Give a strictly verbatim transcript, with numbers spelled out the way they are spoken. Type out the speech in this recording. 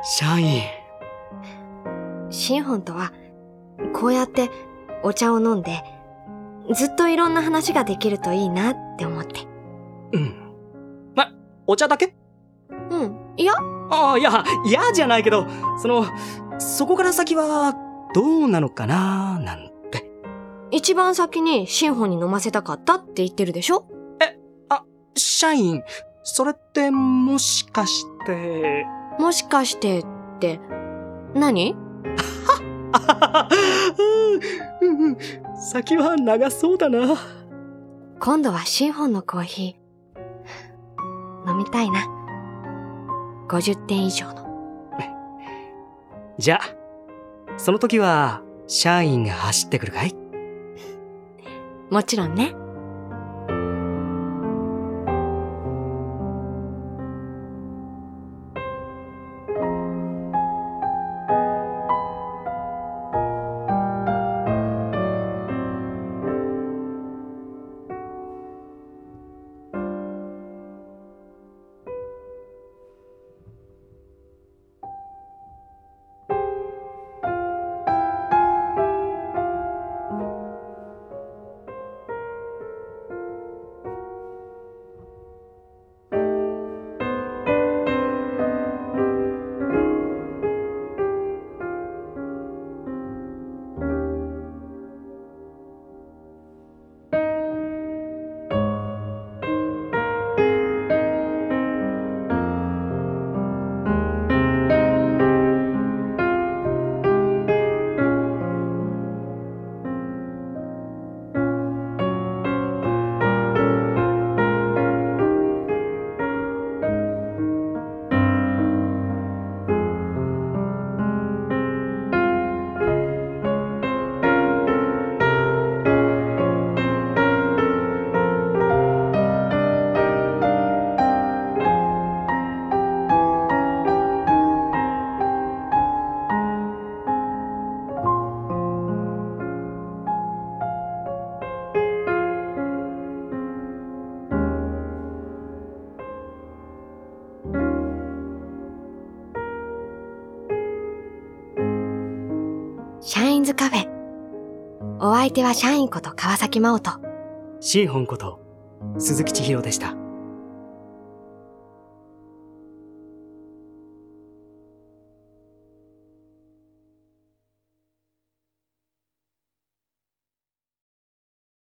社員。 シンホンとは、こうやってお茶を飲んで、ずっといろんな話ができるといいなって思って。 うん。ま、お茶だけ？ うん。いや？ ああ、いや、嫌じゃないけど、その、そこから先は、どうなのかななんて。 一番先にシンホンに飲ませたかったって言ってるでしょ？ え、あ、社員、それってもしかして。 もしかしてって、何？ あはは、うんうん、先は長そうだな。 今度はシンホンのコーヒー、飲みたいな。ごじゅってん以上の。 じゃあ、その時は、社員が走ってくるかい？ もちろんね。シャインズカフェ。お相手は社員こと川崎真央と、 シンホンこと、鈴木千尋でした。